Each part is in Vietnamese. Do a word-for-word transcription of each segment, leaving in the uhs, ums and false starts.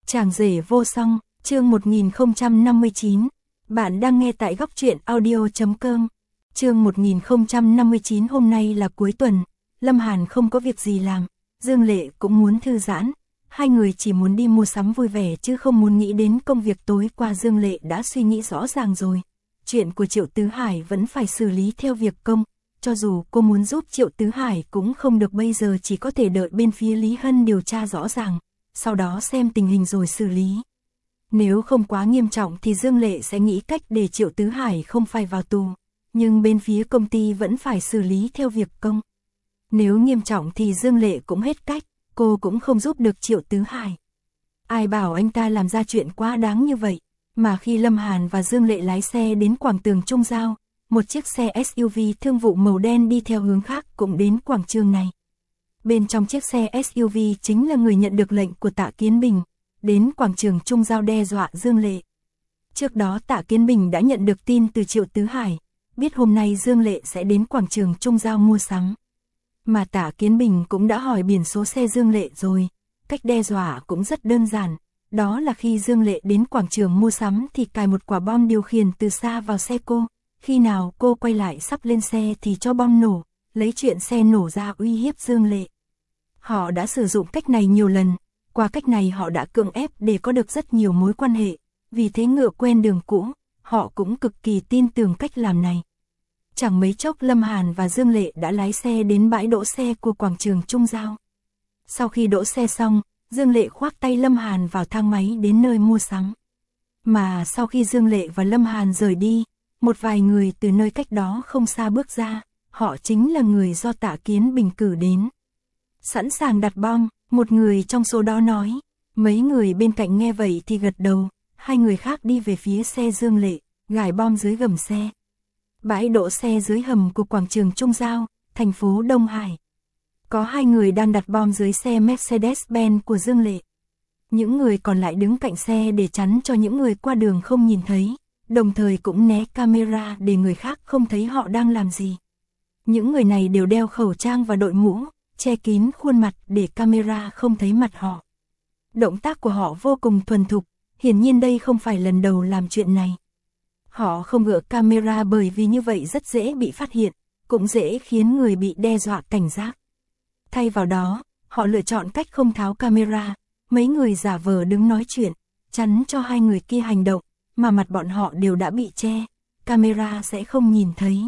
Chàng rể vô song, chương một nghìn không trăm năm mươi chín. Bạn đang nghe tại góc truyện audio chấm com. Chương một nghìn không trăm năm mươi chín. Hôm nay là cuối tuần, Lâm Hàn không có việc gì làm, Dương Lệ cũng muốn thư giãn. Hai người chỉ muốn đi mua sắm vui vẻ chứ không muốn nghĩ đến công việc tối qua. Dương Lệ đã suy nghĩ rõ ràng rồi. Chuyện của Triệu Tứ Hải vẫn phải xử lý theo việc công. Cho dù cô muốn giúp Triệu Tứ Hải cũng không được, bây giờ chỉ có thể đợi bên phía Lý Hân điều tra rõ ràng, sau đó xem tình hình rồi xử lý. Nếu không quá nghiêm trọng thì Dương Lệ sẽ nghĩ cách để Triệu Tứ Hải không phải vào tù, nhưng bên phía công ty vẫn phải xử lý theo việc công. Nếu nghiêm trọng thì Dương Lệ cũng hết cách, cô cũng không giúp được Triệu Tứ Hải. Ai bảo anh ta làm ra chuyện quá đáng như vậy, mà khi Lâm Hàn và Dương Lệ lái xe đến quảng trường Trung Giao, một chiếc xe ét u vê thương vụ màu đen đi theo hướng khác cũng đến quảng trường này. Bên trong chiếc xe ét u vê chính là người nhận được lệnh của Tạ Kiến Bình, đến quảng trường Trung Giao đe dọa Dương Lệ. Trước đó Tạ Kiến Bình đã nhận được tin từ Triệu Tứ Hải, biết hôm nay Dương Lệ sẽ đến quảng trường Trung Giao mua sắm. Mà Tạ Kiến Bình cũng đã hỏi biển số xe Dương Lệ rồi, cách đe dọa cũng rất đơn giản, đó là khi Dương Lệ đến quảng trường mua sắm thì cài một quả bom điều khiển từ xa vào xe cô, khi nào cô quay lại sắp lên xe thì cho bom nổ, lấy chuyện xe nổ ra uy hiếp Dương Lệ. Họ đã sử dụng cách này nhiều lần, qua cách này họ đã cưỡng ép để có được rất nhiều mối quan hệ, vì thế ngựa quen đường cũ, họ cũng cực kỳ tin tưởng cách làm này. Chẳng mấy chốc Lâm Hàn và Dương Lệ đã lái xe đến bãi đỗ xe của quảng trường Trung Giao. Sau khi đỗ xe xong, Dương Lệ khoác tay Lâm Hàn vào thang máy đến nơi mua sắm. Mà sau khi Dương Lệ và Lâm Hàn rời đi, một vài người từ nơi cách đó không xa bước ra, họ chính là người do Tạ Kiến Bình cử đến. Sẵn sàng đặt bom, một người trong số đó nói. Mấy người bên cạnh nghe vậy thì gật đầu, hai người khác đi về phía xe Dương Lệ, gài bom dưới gầm xe. Bãi đỗ xe dưới hầm của quảng trường Trung Giao, thành phố Đông Hải. Có hai người đang đặt bom dưới xe Mercedes-Benz của Dương Lệ. Những người còn lại đứng cạnh xe để chắn cho những người qua đường không nhìn thấy, đồng thời cũng né camera để người khác không thấy họ đang làm gì. Những người này đều đeo khẩu trang và đội mũ, che kín khuôn mặt để camera không thấy mặt họ. Động tác của họ vô cùng thuần thục, hiển nhiên đây không phải lần đầu làm chuyện này. Họ không gỡ camera bởi vì như vậy rất dễ bị phát hiện, cũng dễ khiến người bị đe dọa cảnh giác. Thay vào đó, họ lựa chọn cách không tháo camera, mấy người giả vờ đứng nói chuyện, chắn cho hai người kia hành động, mà mặt bọn họ đều đã bị che, camera sẽ không nhìn thấy.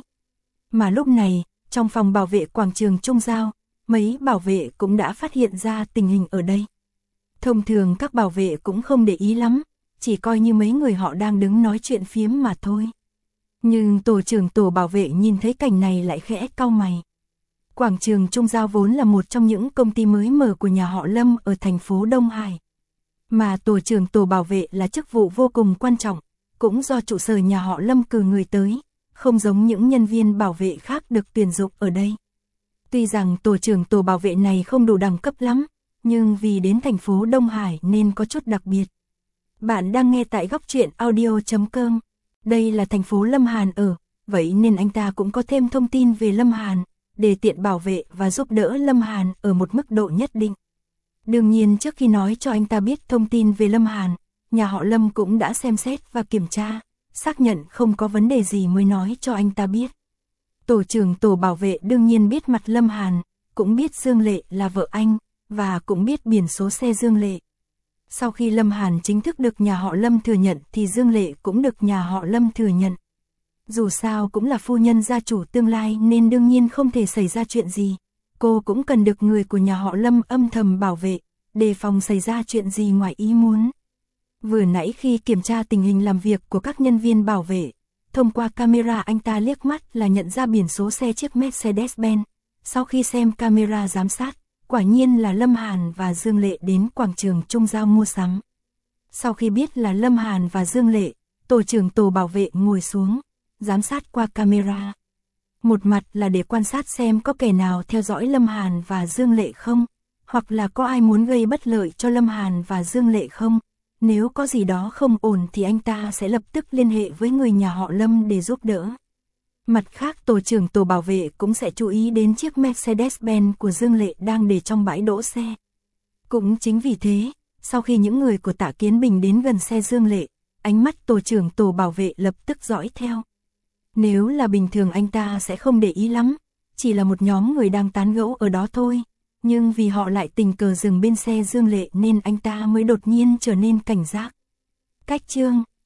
Mà lúc này, trong phòng bảo vệ quảng trường Trung Giao, mấy bảo vệ cũng đã phát hiện ra tình hình ở đây. Thông thường các bảo vệ cũng không để ý lắm, chỉ coi như mấy người họ đang đứng nói chuyện phiếm mà thôi. Nhưng tổ trưởng tổ bảo vệ nhìn thấy cảnh này lại khẽ cau mày. Quảng trường Trung Giao vốn là một trong những công ty mới mở của nhà họ Lâm ở thành phố Đông Hải. Mà tổ trưởng tổ bảo vệ là chức vụ vô cùng quan trọng, cũng do trụ sở nhà họ Lâm cử người tới, không giống những nhân viên bảo vệ khác được tuyển dụng ở đây. Tuy rằng tổ trưởng tổ bảo vệ này không đủ đẳng cấp lắm, nhưng vì đến thành phố Đông Hải nên có chút đặc biệt. Bạn đang nghe tại góc truyện audio chấm com. Đây là thành phố Lâm Hàn ở, vậy nên anh ta cũng có thêm thông tin về Lâm Hàn, để tiện bảo vệ và giúp đỡ Lâm Hàn ở một mức độ nhất định. Đương nhiên trước khi nói cho anh ta biết thông tin về Lâm Hàn, nhà họ Lâm cũng đã xem xét và kiểm tra, xác nhận không có vấn đề gì mới nói cho anh ta biết. Tổ trưởng tổ bảo vệ đương nhiên biết mặt Lâm Hàn, cũng biết Dương Lệ là vợ anh, và cũng biết biển số xe Dương Lệ. Sau khi Lâm Hàn chính thức được nhà họ Lâm thừa nhận thì Dương Lệ cũng được nhà họ Lâm thừa nhận. Dù sao cũng là phu nhân gia chủ tương lai nên đương nhiên không thể xảy ra chuyện gì. Cô cũng cần được người của nhà họ Lâm âm thầm bảo vệ, đề phòng xảy ra chuyện gì ngoài ý muốn. Vừa nãy khi kiểm tra tình hình làm việc của các nhân viên bảo vệ, thông qua camera anh ta liếc mắt là nhận ra biển số xe chiếc Mercedes-Benz. Sau khi xem camera giám sát, quả nhiên là Lâm Hàn và Dương Lệ đến quảng trường Trung Giao mua sắm. Sau khi biết là Lâm Hàn và Dương Lệ, tổ trưởng tổ bảo vệ ngồi xuống, giám sát qua camera. Một mặt là để quan sát xem có kẻ nào theo dõi Lâm Hàn và Dương Lệ không, hoặc là có ai muốn gây bất lợi cho Lâm Hàn và Dương Lệ không. Nếu có gì đó không ổn thì anh ta sẽ lập tức liên hệ với người nhà họ Lâm để giúp đỡ. Mặt khác tổ trưởng tổ bảo vệ cũng sẽ chú ý đến chiếc Mercedes-Benz của Dương Lệ đang để trong bãi đỗ xe. Cũng chính vì thế, Sau khi những người của Tạ Kiến Bình đến gần xe Dương Lệ, ánh mắt tổ trưởng tổ bảo vệ lập tức dõi theo. Nếu là bình thường anh ta sẽ không để ý lắm, chỉ là một nhóm người đang tán gẫu ở đó thôi. Nhưng vì họ lại tình cờ dừng bên xe Dương Lệ nên anh ta mới đột nhiên trở nên cảnh giác. Cách chương